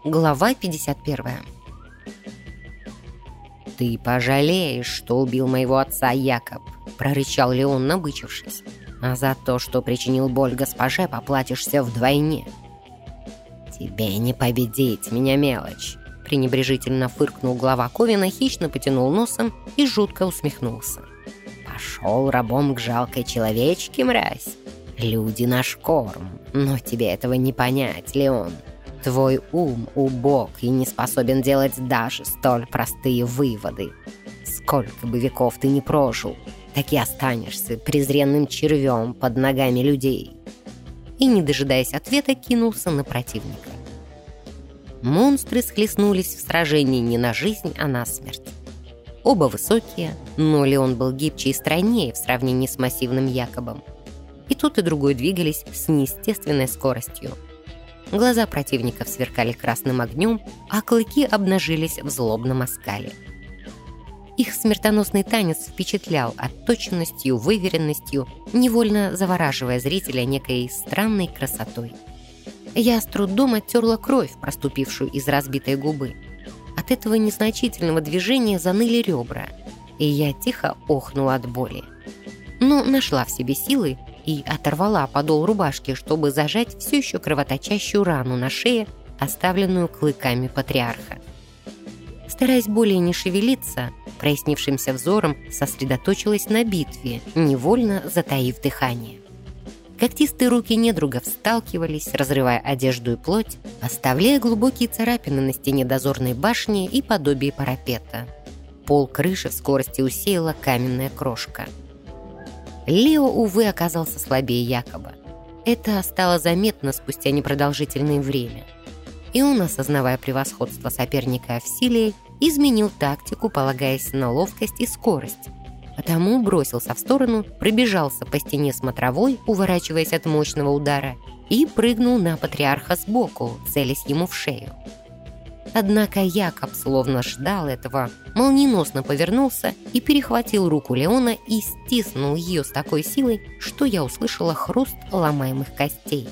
Глава 51. «Ты пожалеешь, что убил моего отца, Якоб», — прорычал Леон, набычившись. «А за то, что причинил боль госпоже, поплатишься вдвойне». «Тебе не победить, меня мелочь», — пренебрежительно фыркнул глава Ковина, хищно потянул носом и жутко усмехнулся. «Пошел рабом к жалкой человечке, мразь. Люди наш корм, но тебе этого не понять, Леон. Твой ум убог и не способен делать даже столь простые выводы. Сколько бы веков ты ни прожил, так и останешься презренным червем под ногами людей». И, не дожидаясь ответа, кинулся на противника. Монстры схлестнулись в сражении не на жизнь, а на смерть. Оба высокие, но Леон был гибче и стройнее в сравнении с массивным Якобом. И тот, и другой двигались с неестественной скоростью. Глаза противников сверкали красным огнем, а клыки обнажились в злобном оскале. Их смертоносный танец впечатлял отточенностью, выверенностью, невольно завораживая зрителя некой странной красотой. Я с трудом оттерла кровь, проступившую из разбитой губы. От этого незначительного движения заныли ребра, и я тихо охнула от боли. Но нашла в себе силы и оторвала подол рубашки, чтобы зажать все еще кровоточащую рану на шее, оставленную клыками патриарха. Стараясь более не шевелиться, прояснившимся взором сосредоточилась на битве, невольно затаив дыхание. Когтистые руки недругов сталкивались, разрывая одежду и плоть, оставляя глубокие царапины на стене дозорной башни и подобие парапета. Пол крыши в скорости усеяла каменная крошка. Лео, увы, оказался слабее Якоба. Это стало заметно спустя непродолжительное время. И он, осознавая превосходство соперника в силе, изменил тактику, полагаясь на ловкость и скорость. Потому бросился в сторону, пробежался по стене смотровой, уворачиваясь от мощного удара, и прыгнул на патриарха сбоку, целясь ему в шею. Однако Якоб словно ждал этого, молниеносно повернулся и перехватил руку Леона и стиснул ее с такой силой, что я услышала хруст ломаемых костей.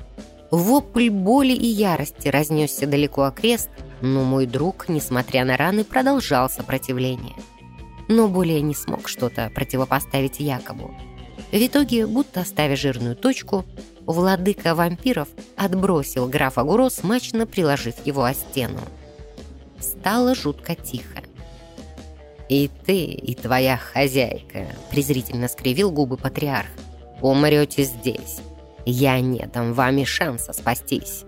Вопль боли и ярости разнесся далеко окрест, но мой друг, несмотря на раны, продолжал сопротивление. Но более не смог что-то противопоставить Якобу. В итоге, будто оставя жирную точку, владыка вампиров отбросил графа Гуро, смачно приложив его о стену. Стало жутко тихо. «И ты, и твоя хозяйка», — презрительно скривил губы патриарх, — «умрете здесь. Я не дам вам и шанса спастись».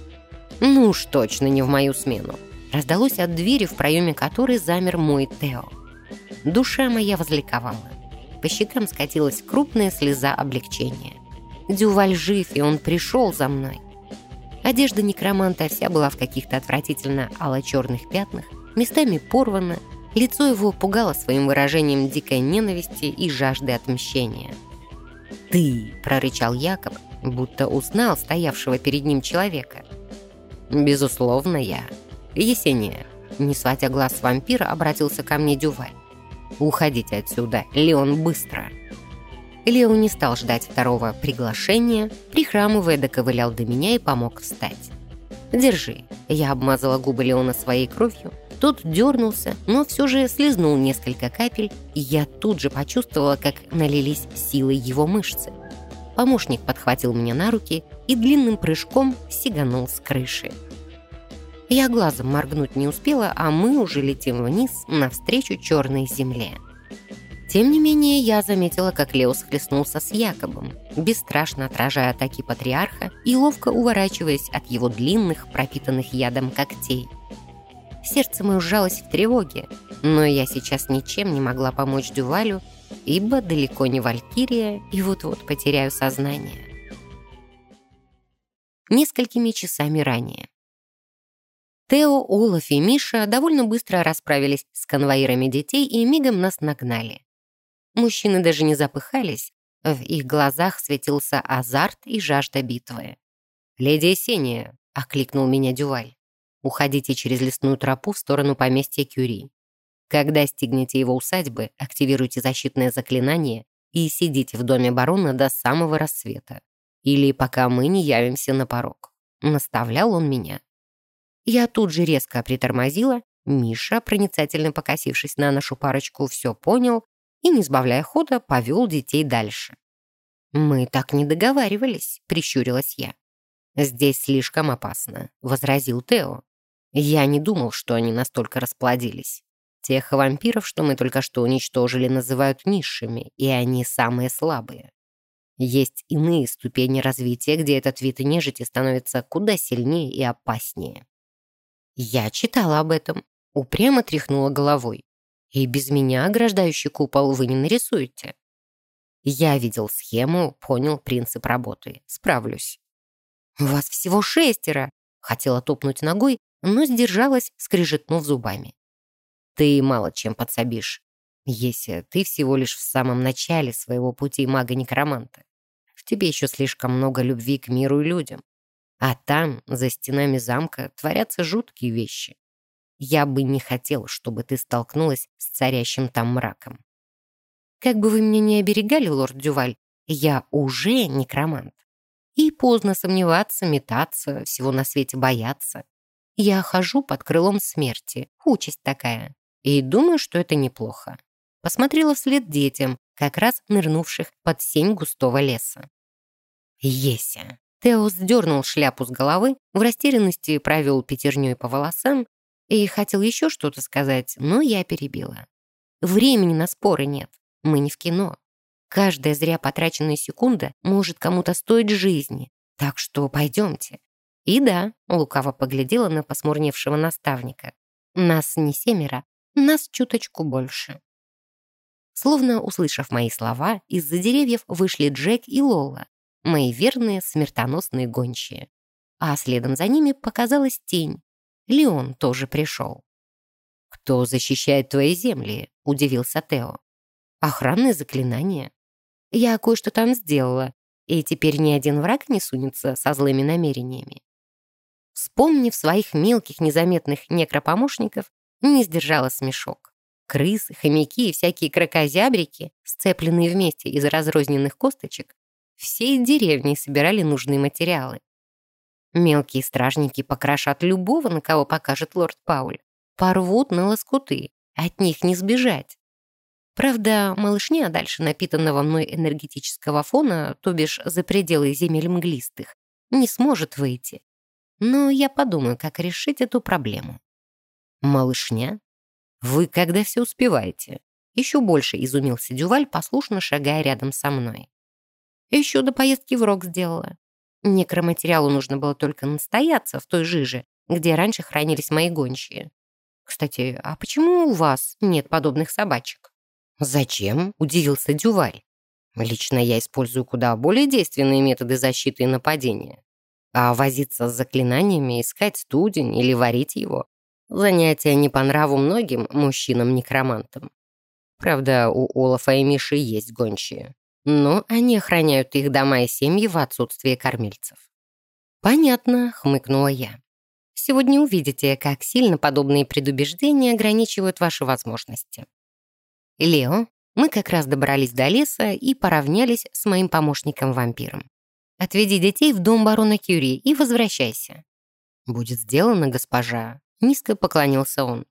«Ну уж точно не в мою смену», — раздалось от двери, в проеме которой замер мой Тео. Душа моя возликовала. По щекам скатилась крупная слеза облегчения. Дюваль жив, и он пришел за мной. Одежда некроманта вся была в каких-то отвратительно алло-черных пятнах, местами порвана, лицо его пугало своим выражением дикой ненависти и жажды отмщения. «Ты!» — прорычал Якоб, будто узнал стоявшего перед ним человека. «Безусловно, я. Есения», — не сводя глаз с вампира, обратился ко мне Дюваль. «Уходите отсюда, Леон, быстро!» Лео не стал ждать второго приглашения, прихрамывая, доковылял до меня и помог встать. «Держи». Я обмазала губы Леона своей кровью. Тот дернулся, но все же слезнул несколько капель, и я тут же почувствовала, как налились силой его мышцы. Помощник подхватил меня на руки и длинным прыжком сиганул с крыши. Я глазом моргнуть не успела, а мы уже летим вниз навстречу черной земле. Тем не менее, я заметила, как Лео схлестнулся с Якобом, бесстрашно отражая атаки патриарха и ловко уворачиваясь от его длинных, пропитанных ядом когтей. Сердце мое сжалось в тревоге, но я сейчас ничем не могла помочь Дювалю, ибо далеко не валькирия и вот-вот потеряю сознание. Несколькими часами ранее. Тео, Олаф и Миша довольно быстро расправились с конвоирами детей и мигом нас нагнали. Мужчины даже не запыхались, в их глазах светился азарт и жажда битвы. «Леди Есения», — окликнул меня Дюваль, — «уходите через лесную тропу в сторону поместья Кюри. Когда стигнете его усадьбы, активируйте защитное заклинание и сидите в доме барона до самого рассвета. Или пока мы не явимся на порог». Наставлял он меня. Я тут же резко притормозила. Миша, проницательно покосившись на нашу парочку, все понял и, не сбавляя хода, повел детей дальше. «Мы так не договаривались», — прищурилась я. «Здесь слишком опасно», — возразил Тео. «Я не думал, что они настолько расплодились. Тех вампиров, что мы только что уничтожили, называют низшими, и они самые слабые. Есть иные ступени развития, где этот вид нежити становится куда сильнее и опаснее». Я читала об этом, упрямо тряхнула головой. «И без меня ограждающий купол вы не нарисуете». Я видел схему, понял принцип работы. Справлюсь. «У вас всего 6!» Хотела топнуть ногой, но сдержалась, скрежетнув зубами. «Ты мало чем подсобишь. Еся, ты всего лишь в самом начале своего пути мага-некроманта. В тебе еще слишком много любви к миру и людям. А там, за стенами замка, творятся жуткие вещи. Я бы не хотел, чтобы ты столкнулась с царящим там мраком. Как бы вы меня ни оберегали, лорд Дюваль, я уже некромант. И поздно сомневаться, метаться, всего на свете бояться. Я хожу под крылом смерти, участь такая, и думаю, что это неплохо». Посмотрела вслед детям, как раз нырнувших под сень густого леса. «Еся!» Тео сдернул шляпу с головы, в растерянности провел пятерней по волосам и хотел еще что-то сказать, но я перебила. «Времени на споры нет, мы не в кино. Каждая зря потраченная секунда может кому-то стоить жизни, так что пойдемте». И да, лукаво поглядела на посмурневшего наставника. «Нас не 7, нас чуточку больше». Словно услышав мои слова, из-за деревьев вышли Джек и Лола, мои верные смертоносные гончие. А следом за ними показалась тень. Леон тоже пришел. «Кто защищает твои земли?» — удивился Тео. «Охранное заклинание. Я кое-что там сделала, и теперь ни один враг не сунется со злыми намерениями». Вспомнив своих мелких незаметных некропомощников, не сдержала смешок. Крысы, хомяки и всякие кракозябрики, сцепленные вместе из разрозненных косточек, всей деревней собирали нужные материалы. Мелкие стражники покрошат любого, на кого покажет лорд Пауль, порвут на лоскуты, от них не сбежать. Правда, малышня дальше напитанного мной энергетического фона, то бишь за пределы земель мглистых, не сможет выйти. Но я подумаю, как решить эту проблему. «Малышня? Вы когда все успеваете?» Еще больше изумился Дюваль, послушно шагая рядом со мной. Еще до поездки в Рок сделала. Некроматериалу нужно было только настояться в той жиже, где раньше хранились мои гончие. Кстати, а почему у вас нет подобных собачек? «Зачем?» — удивился Дюваль. «Лично я использую куда более действенные методы защиты и нападения. А возиться с заклинаниями, искать студень или варить его — занятие не по нраву многим мужчинам-некромантам. Правда, у Олафа и Миши есть гончие, но они охраняют их дома и семьи в отсутствие кормильцев». «Понятно», — хмыкнула я. «Сегодня увидите, как сильно подобные предубеждения ограничивают ваши возможности». «Лео, мы как раз добрались до леса и поравнялись с моим помощником-вампиром. Отведи детей в дом барона Кюри и возвращайся». «Будет сделано, госпожа», — низко поклонился он.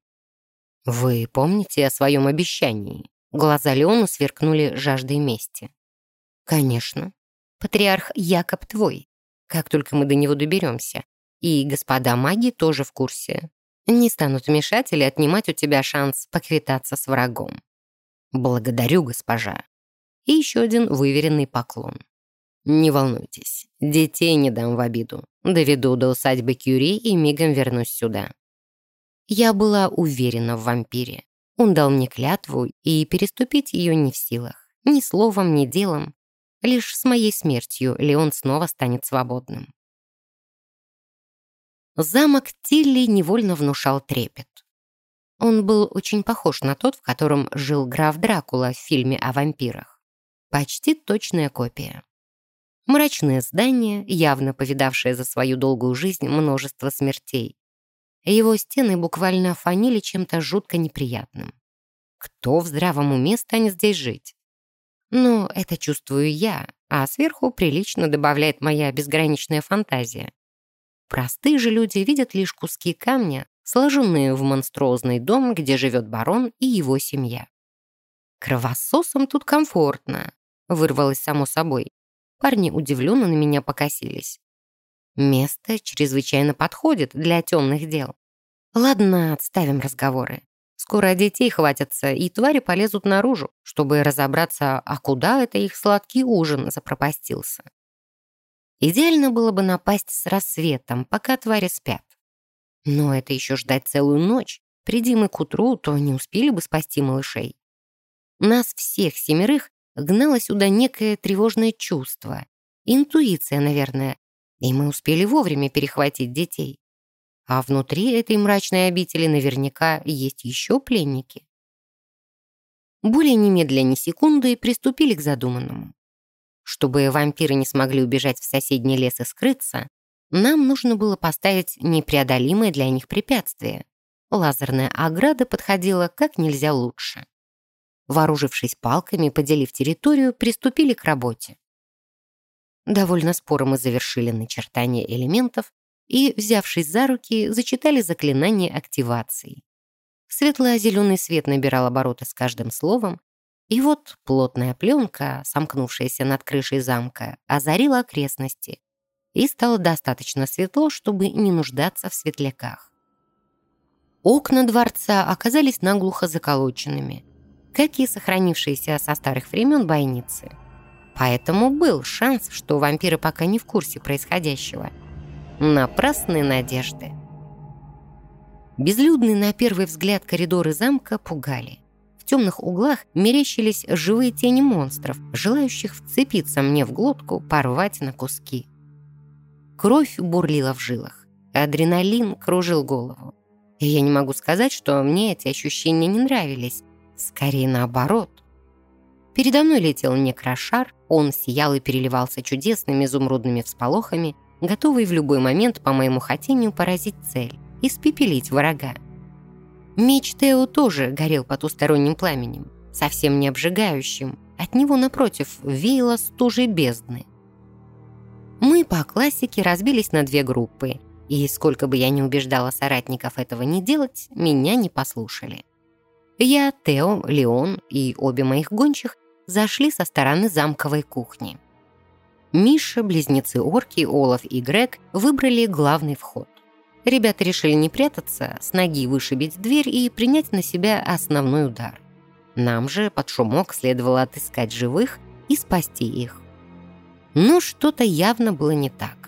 «Вы помните о своем обещании?» Глаза Леона сверкнули жаждой мести. «Конечно. Патриарх Якоб твой, как только мы до него доберемся. И господа маги тоже в курсе. Не станут мешать или отнимать у тебя шанс поквитаться с врагом». «Благодарю, госпожа». И еще один выверенный поклон. «Не волнуйтесь, детей не дам в обиду. Доведу до усадьбы Кюри и мигом вернусь сюда». Я была уверена в вампире. Он дал мне клятву, и переступить ее не в силах. Ни словом, ни делом. Лишь с моей смертью Леон снова станет свободным. Замок Тилли невольно внушал трепет. Он был очень похож на тот, в котором жил граф Дракула в фильме о вампирах. Почти точная копия. Мрачное здание, явно повидавшее за свою долгую жизнь множество смертей. Его стены буквально фанили чем-то жутко неприятным. Кто в здравом уме станет здесь жить? Но это чувствую я, а сверху прилично добавляет моя безграничная фантазия. простые же люди видят лишь куски камня, сложенные в монструозный дом, где живет барон и его семья. «Кровососам тут комфортно», — вырвалось само собой. Парни удивленно на меня покосились. «Место чрезвычайно подходит для темных дел. Ладно, отставим разговоры. Скоро детей хватятся, и твари полезут наружу, чтобы разобраться, а куда это их сладкий ужин запропастился. Идеально было бы напасть с рассветом, пока твари спят. Но это еще ждать целую ночь. Приди мы к утру, то не успели бы спасти малышей. Нас всех 7 гнало сюда некое тревожное чувство. Интуиция, наверное. И мы успели вовремя перехватить детей. А внутри этой мрачной обители наверняка есть еще пленники. Более немедля ни секунды приступили к задуманному. Чтобы вампиры не смогли убежать в соседний лес и скрыться, нам нужно было поставить непреодолимое для них препятствие. Лазерная ограда подходила как нельзя лучше. Вооружившись палками, поделив территорию, приступили к работе. Довольно споро мы завершили начертание элементов и, взявшись за руки, зачитали заклинание активации. Светло-зеленый свет набирал обороты с каждым словом, и вот плотная пленка, сомкнувшаяся над крышей замка, озарила окрестности, и стало достаточно светло, чтобы не нуждаться в светляках. Окна дворца оказались наглухо заколоченными, как и сохранившиеся со старых времен бойницы. Поэтому был шанс, что вампиры пока не в курсе происходящего. Напрасные надежды. Безлюдные на первый взгляд коридоры замка пугали. В темных углах мерещились живые тени монстров, желающих вцепиться мне в глотку, порвать на куски. Кровь бурлила в жилах, адреналин кружил голову. И я не могу сказать, что мне эти ощущения не нравились. Скорее наоборот. Передо мной летел некрошар, он сиял и переливался чудесными изумрудными всполохами, готовый в любой момент по моему хотению поразить цель, испепелить врага. Меч Тео тоже горел потусторонним пламенем, совсем не обжигающим, от него, напротив, веяло стужей бездны. Мы по классике разбились на 2 группы, и сколько бы я ни убеждала соратников этого не делать, меня не послушали. Я, Тео, Леон и обе моих гончих зашли со стороны замковой кухни. Миша, близнецы-орки, Олаф и Грег выбрали главный вход. Ребята решили не прятаться, с ноги вышибить дверь и принять на себя основной удар. Нам же под шумок следовало отыскать живых и спасти их. Но что-то явно было не так.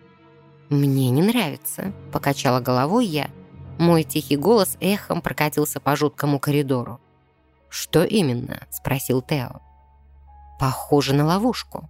«Мне не нравится», — покачала головой я. Мой тихий голос эхом прокатился по жуткому коридору. «Что именно?» — спросил Тео. «Похоже на ловушку».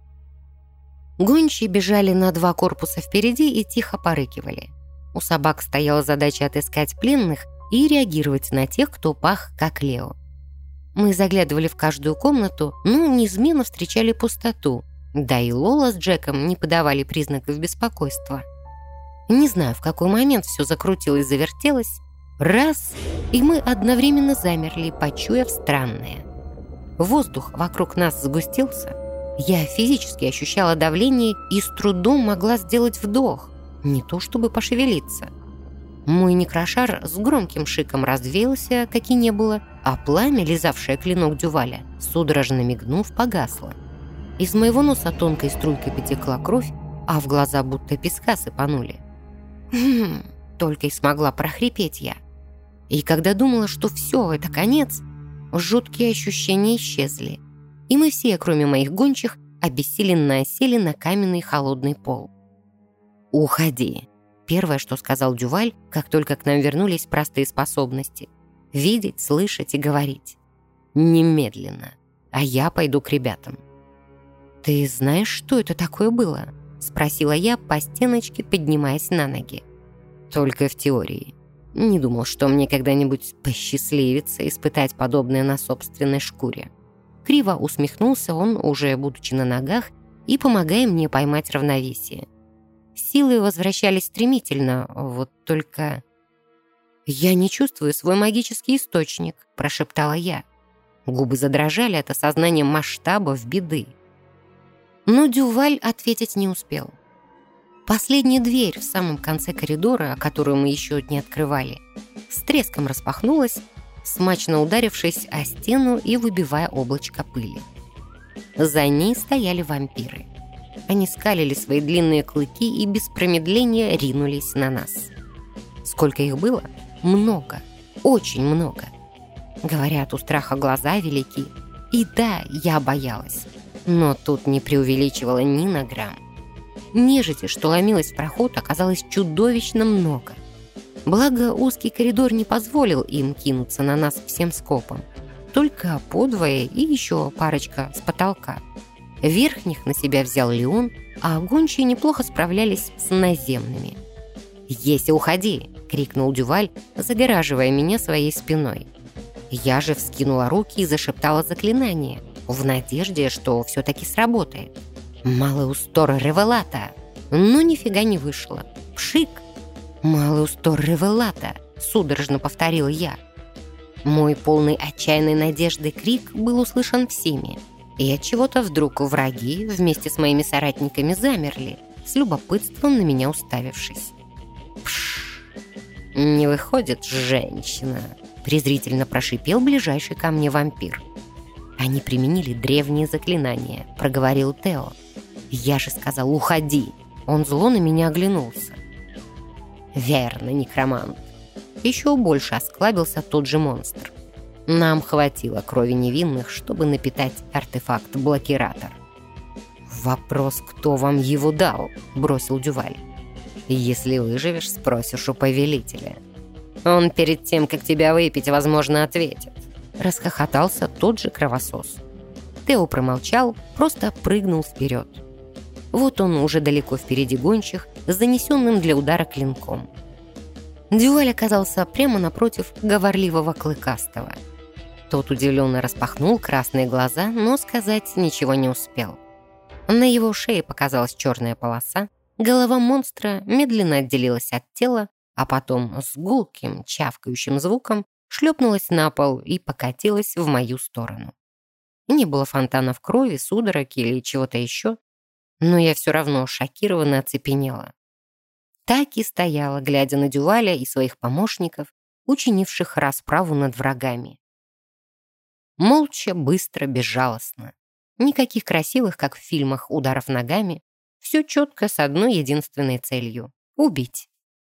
Гончие бежали на 2 корпуса впереди и тихо порыкивали. У собак стояла задача отыскать пленных и реагировать на тех, кто пах, как Лео. Мы заглядывали в каждую комнату, но неизменно встречали пустоту, да и Лола с Джеком не подавали признаков беспокойства. Не знаю, в какой момент все закрутилось, завертелось. Раз, и мы одновременно замерли, почуяв странное. Воздух вокруг нас сгустился. Я физически ощущала давление и с трудом могла сделать вдох, не то чтобы пошевелиться. Мой некрошар с громким шиком развеялся, как и не было, а пламя, лизавшее клинок Дюваля, судорожно мигнув, погасло. Из моего носа тонкой струйкой потекла кровь, а в глаза будто песка сыпанули. Только и смогла прохрипеть я. И когда думала, что все, это конец, жуткие ощущения исчезли. И мы все, кроме моих гончих, обессиленно осели на каменный холодный пол. «Уходи», — первое, что сказал Дюваль, как только к нам вернулись простые способности. Видеть, слышать и говорить. «Немедленно. А я пойду к ребятам». «Ты знаешь, что это такое было?» — спросила я по стеночке, поднимаясь на ноги. «Только в теории. Не думал, что мне когда-нибудь посчастливится испытать подобное на собственной шкуре». Криво усмехнулся он, уже будучи на ногах, и помогая мне поймать равновесие. Силы возвращались стремительно, вот только... «Я не чувствую свой магический источник», — прошептала я. Губы задрожали от осознания масштабов беды. Но Дюваль ответить не успел. Последняя дверь в самом конце коридора, которую мы еще не открывали, с треском распахнулась, смачно ударившись о стену и выбивая облачко пыли. За ней стояли вампиры. Они скалили свои длинные клыки и без промедления ринулись на нас. Сколько их было? Много. Очень много. Говорят, у страха глаза велики. И да, я боялась. Но тут не преувеличивала ни на грамм. Нежити, что ломилась в проход, оказалось чудовищно много. Благо, узкий коридор не позволил им кинуться на нас всем скопом. Только подвое и еще парочка с потолка. Верхних на себя взял Леон, а гончие неплохо справлялись с наземными. «Еся, уходи!» — крикнул Дюваль, загораживая меня своей спиной. Я же вскинула руки и зашептала заклинание, в надежде, что все-таки сработает. «Малый устор ревелата!» Но нифига не вышло. «Пшик!» «Малый устор ревелата!» — судорожно повторила я. Мой полный отчаянной надежды крик был услышан всеми. И отчего-то вдруг враги вместе с моими соратниками замерли, с любопытством на меня уставившись. «Пшш! Не выходит женщина!» — презрительно прошипел ближайший ко мне вампир. «Они применили древние заклинания», — проговорил Тео. «Я же сказал, уходи!» Он зло на меня оглянулся. «Верно, некромант!» Еще больше осклабился тот же монстр. Нам хватило крови невинных, чтобы напитать артефакт-блокиратор. «Вопрос, кто вам его дал?» — бросил Дюваль. «Если выживешь, спросишь у повелителя. Он перед тем, как тебя выпить, возможно, ответит». Расхохотался тот же кровосос. Тео промолчал, просто прыгнул вперед. Вот он уже далеко впереди гончих, с занесенным для удара клинком. Дюваль оказался прямо напротив говорливого клыкастого. Тот удивленно распахнул красные глаза, но сказать ничего не успел. На его шее показалась черная полоса, голова монстра медленно отделилась от тела, а потом с гулким, чавкающим звуком шлепнулась на пол и покатилась в мою сторону. Не было фонтанов крови, судорог или чего-то еще, но я все равно шокированно оцепенела. Так и стояла, глядя на Дюваля и своих помощников, учинивших расправу над врагами. Молча, быстро, безжалостно. Никаких красивых, как в фильмах, ударов ногами. Все четко с одной единственной целью — убить.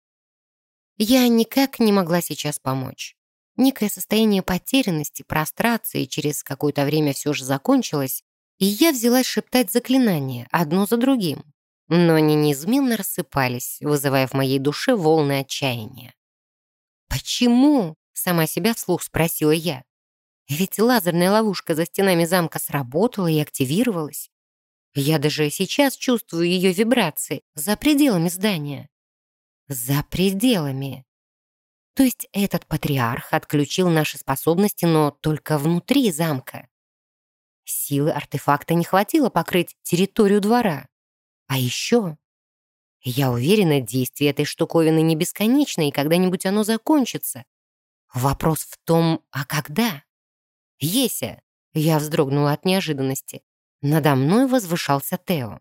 Я никак не могла сейчас помочь. Некое состояние потерянности, прострации через какое-то время все же закончилось, и я взялась шептать заклинания, одно за другим. Но они неизменно рассыпались, вызывая в моей душе волны отчаяния. «Почему?» — сама себя вслух спросила я. «Ведь лазерная ловушка за стенами замка сработала и активировалась. Я даже сейчас чувствую ее вибрации за пределами здания». «За пределами». То есть этот патриарх отключил наши способности, но только внутри замка. Силы артефакта не хватило покрыть территорию двора. А еще, я уверена, действие этой штуковины не бесконечно, и когда-нибудь оно закончится. Вопрос в том, а когда? «Еся!» — я вздрогнула от неожиданности. Надо мной возвышался Тео.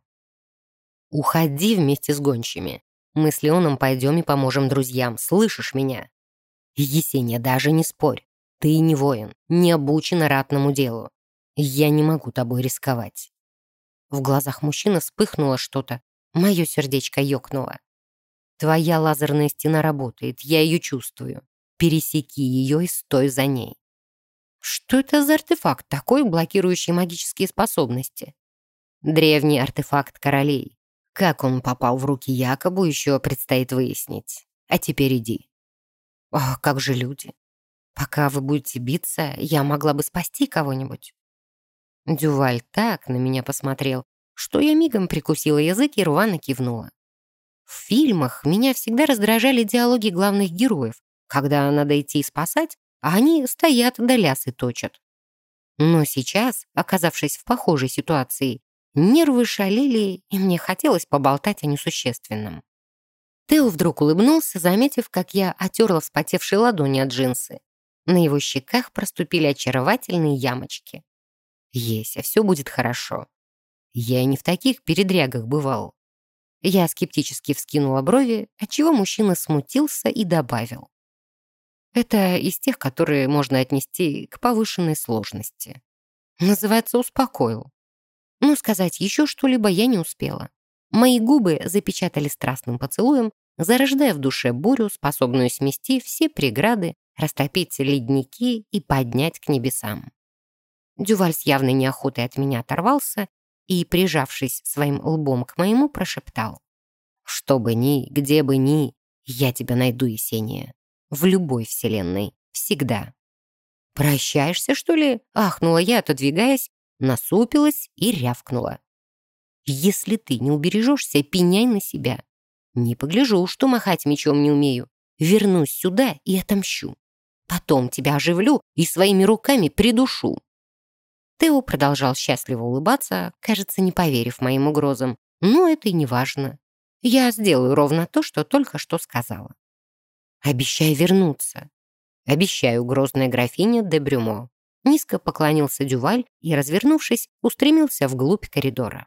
«Уходи вместе с гончими. Мы с Леоном пойдем и поможем друзьям. Слышишь меня?» «Есения, даже не спорь. Ты не воин, не обучена ратному делу. Я не могу тобой рисковать». В глазах мужчины вспыхнуло что-то. Мое сердечко ёкнуло. «Твоя лазерная стена работает, я ее чувствую. Пересеки ее и стой за ней». Что это за артефакт такой, блокирующий магические способности? Древний артефакт королей. Как он попал в руки Якобу, еще предстоит выяснить. А теперь иди. Ох, как же люди. Пока вы будете биться, я могла бы спасти кого-нибудь. Дюваль так на меня посмотрел, что я мигом прикусила язык и рвано кивнула. В фильмах меня всегда раздражали диалоги главных героев, когда надо идти спасать, а они стоят да лясы точат. Но сейчас, оказавшись в похожей ситуации, нервы шалили, и мне хотелось поболтать о несущественном. Тео вдруг улыбнулся, заметив, как я отерла вспотевшие ладони от джинсы. На его щеках проступили очаровательные ямочки. «Еся, все будет хорошо. Я и не в таких передрягах бывал». Я скептически вскинула брови, отчего мужчина смутился и добавил. Это из тех, которые можно отнести к повышенной сложности. Называется, успокоил. Но сказать еще что-либо я не успела. Мои губы запечатали страстным поцелуем, зарождая в душе бурю, способную смести все преграды, растопить ледники и поднять к небесам. Дюваль с явной неохотой от меня оторвался и, прижавшись своим лбом к моему, прошептал. «Что бы ни, где бы ни, я тебя найду, Есения. В любой вселенной. Всегда». «Прощаешься, что ли?» — ахнула я, отодвигаясь, насупилась и рявкнула. «Если ты не убережешься, пеняй на себя. Не погляжу, что махать мечом не умею. Вернусь сюда и отомщу. Потом тебя оживлю и своими руками придушу». Тео продолжал счастливо улыбаться, кажется, не поверив моим угрозам. Но это и не важно. Я сделаю ровно то, что только что сказала. «Обещай вернуться». «Обещаю, грозная графиня де Брюмо». Низко поклонился Дюваль и, развернувшись, устремился вглубь коридора.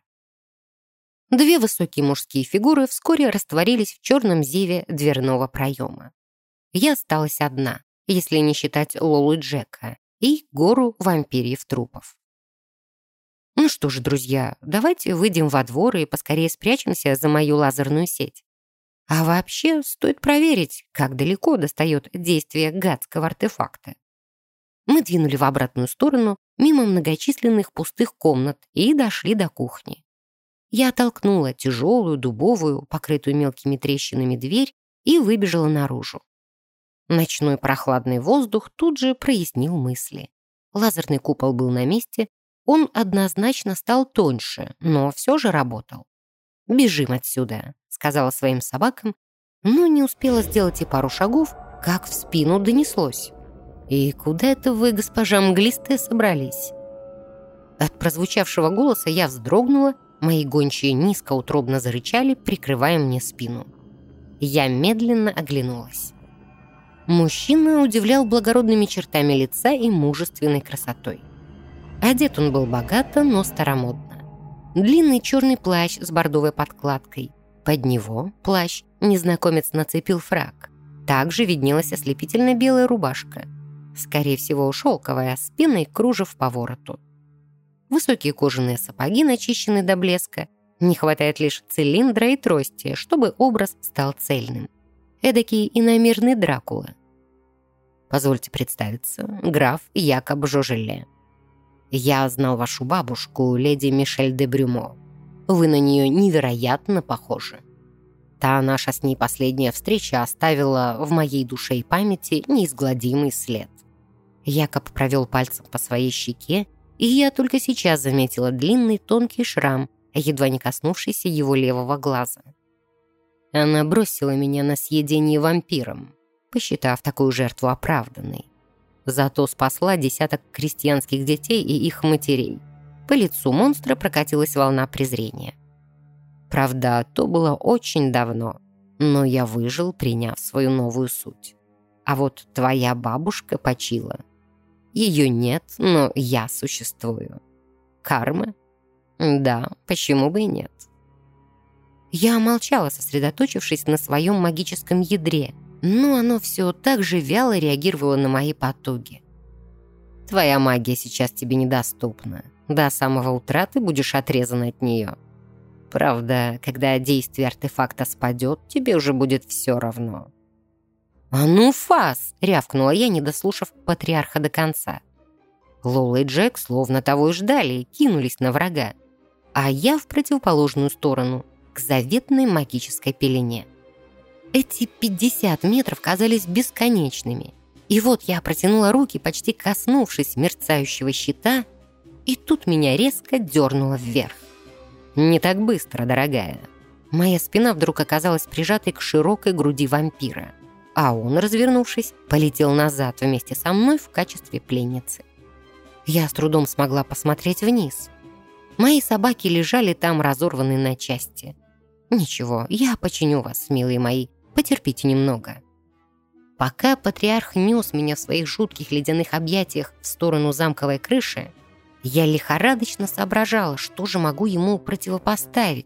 Две высокие мужские фигуры вскоре растворились в черном зеве дверного проема. Я осталась одна, если не считать Лолу и Джека, и гору вампирьев трупов. Ну что ж, друзья, давайте выйдем во двор и поскорее спрячемся за мою лазерную сеть. А вообще, стоит проверить, как далеко достает действие гадского артефакта. Мы двинули в обратную сторону, мимо многочисленных пустых комнат, и дошли до кухни. Я оттолкнула тяжелую, дубовую, покрытую мелкими трещинами дверь и выбежала наружу. Ночной прохладный воздух тут же прояснил мысли. Лазерный купол был на месте, он однозначно стал тоньше, но все же работал. «Бежим отсюда», — сказала своим собакам, но не успела сделать и пару шагов, как в спину донеслось. «И куда это вы, госпожа Мглистая, собрались?» От прозвучавшего голоса я вздрогнула, мои гончие низкоутробно зарычали, прикрывая мне спину. Я медленно оглянулась. Мужчина удивлял благородными чертами лица и мужественной красотой. Одет он был богато, но старомодно. Длинный черный плащ с бордовой подкладкой. Под него плащ незнакомец нацепил фрак. Также виднелась ослепительно белая рубашка. Скорее всего, шелковая, с пеной кружев по вороту. Высокие кожаные сапоги начищены до блеска. Не хватает лишь цилиндра и трости, чтобы образ стал цельным. Эдакий иномирный Дракула. Позвольте представиться, граф Якоб Жожеле. Я знал вашу бабушку, леди Мишель де Брюмо. Вы на нее невероятно похожи. Та наша с ней последняя встреча оставила в моей душе и памяти неизгладимый след. Якоб провел пальцем по своей щеке, и я только сейчас заметила длинный тонкий шрам, едва не коснувшийся его левого глаза. Она бросила меня на съедение вампиром, посчитав такую жертву оправданной. Зато спасла десяток крестьянских детей и их матерей. По лицу монстра прокатилась волна презрения. Правда, то было очень давно, но я выжил, приняв свою новую суть. А вот твоя бабушка почила. Ее нет, но я существую. Карма? Да, почему бы и нет? Я молчала, сосредоточившись на своем магическом ядре, но оно все так же вяло реагировало на мои потуги. Твоя магия сейчас тебе недоступна. До самого утра ты будешь отрезан от нее. Правда, когда действие артефакта спадет, тебе уже будет все равно. «А ну, фас!» — рявкнула я, не дослушав патриарха до конца. Лола и Джек, словно того и ждали, кинулись на врага. А я в противоположную сторону, к заветной магической пелене. Эти 50 метров казались бесконечными. И вот я протянула руки, почти коснувшись мерцающего щита, и тут меня резко дернуло вверх. Не так быстро, дорогая. Моя спина вдруг оказалась прижатой к широкой груди вампира, а он, развернувшись, полетел назад вместе со мной в качестве пленницы. Я с трудом смогла посмотреть вниз. Мои собаки лежали там, разорванные на части. Ничего, я починю вас, милые мои, потерпите немного. Пока патриарх нес меня в своих жутких ледяных объятиях в сторону замковой крыши, я лихорадочно соображала, что же могу ему противопоставить,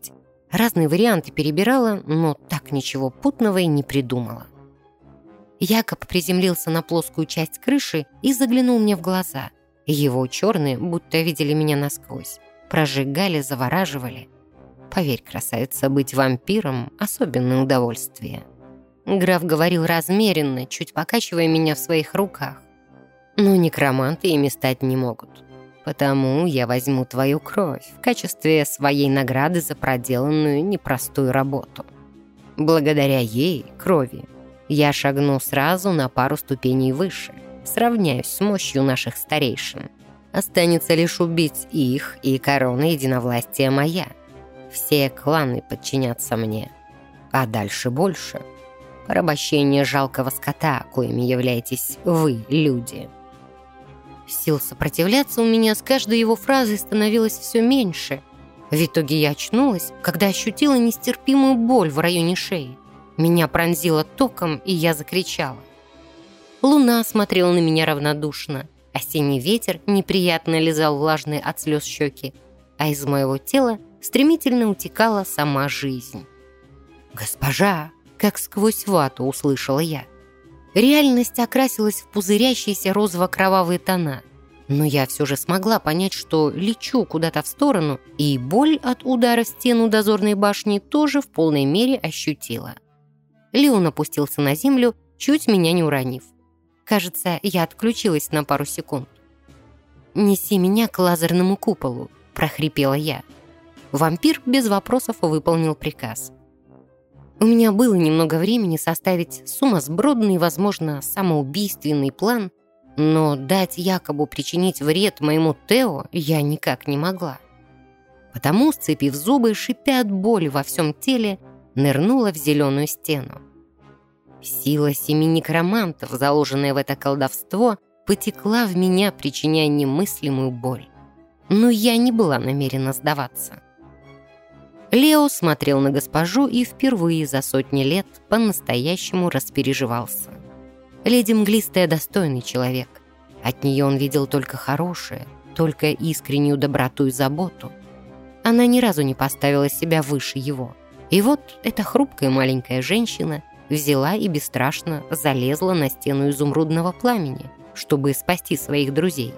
Разные варианты перебирала, но так ничего путного и не придумала. Якоб приземлился на плоскую часть крыши и заглянул мне в глаза. Его черные, будто видели меня насквозь, прожигали, завораживали. Поверь, красавица, быть вампиром — особенное удовольствие. Граф говорил размеренно, чуть покачивая меня в своих руках. Но некроманты ими стать не могут. Потому я возьму твою кровь в качестве своей награды за проделанную непростую работу. Благодаря ей, крови, я шагну сразу на пару ступеней выше, сравняюсь с мощью наших старейшин. Останется лишь убить их, и корона единовластия моя. Все кланы подчинятся мне. А дальше больше. Порабощение жалкого скота, коими являетесь вы, люди. Сил сопротивляться у меня с каждой его фразой становилось все меньше. В итоге я очнулась, когда ощутила нестерпимую боль в районе шеи. Меня пронзило током, и я закричала. Луна смотрела на меня равнодушно. Осенний ветер неприятно лизал влажные от слез щеки, а из моего тела стремительно утекала сама жизнь. «Госпожа!» — как сквозь вату услышала я. Реальность окрасилась в пузырящиеся розово-кровавые тона, но я все же смогла понять, что лечу куда-то в сторону, и боль от удара в стену дозорной башни тоже в полной мере ощутила. Леон опустился на землю, чуть меня не уронив. Кажется, я отключилась на пару секунд. «Неси меня к лазерному куполу», — прохрипела я. Вампир без вопросов выполнил приказ. У меня было немного времени составить сумасбродный, возможно, самоубийственный план, но дать Якобу причинить вред моему Тео я никак не могла. Потому, сцепив зубы, шипя от боли во всем теле, нырнула в зеленую стену. Сила 7 некромантов, заложенная в это колдовство, потекла в меня, причиняя немыслимую боль. Но я не была намерена сдаваться. Лео смотрел на госпожу и впервые за сотни лет по-настоящему распереживался. Леди Мглистая достойный человек. От нее он видел только хорошее, только искреннюю доброту и заботу. Она ни разу не поставила себя выше его. И вот эта хрупкая маленькая женщина взяла и бесстрашно залезла на стену изумрудного пламени, чтобы спасти своих друзей.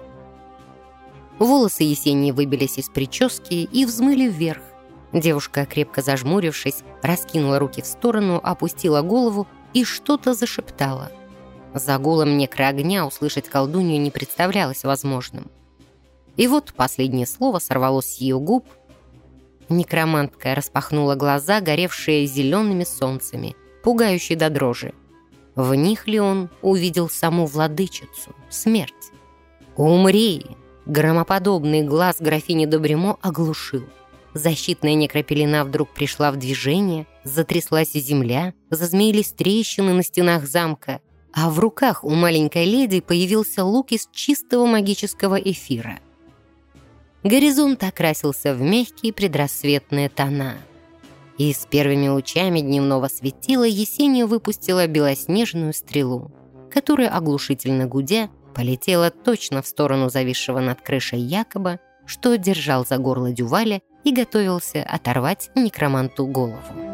Волосы Есении выбились из прически и взмыли вверх. Девушка, крепко зажмурившись, раскинула руки в сторону, опустила голову и что-то зашептала. За гулом некроогня услышать колдунью не представлялось возможным. И вот последнее слово сорвалось с ее губ. Некромантка распахнула глаза, горевшие зелеными солнцами, пугающие до дрожи. В них ли он увидел саму владычицу, смерть? «Умри!» Громоподобный глаз графини Добремо оглушил. Защитная некропелена вдруг пришла в движение, затряслась земля, зазмеились трещины на стенах замка, а в руках у маленькой леди появился лук из чистого магического эфира. Горизонт окрасился в мягкие предрассветные тона. И с первыми лучами дневного светила Есения выпустила белоснежную стрелу, которая, оглушительно гудя, полетела точно в сторону зависшего над крышей Якоба, что держал за горло Дюваля и готовился оторвать некроманту голову.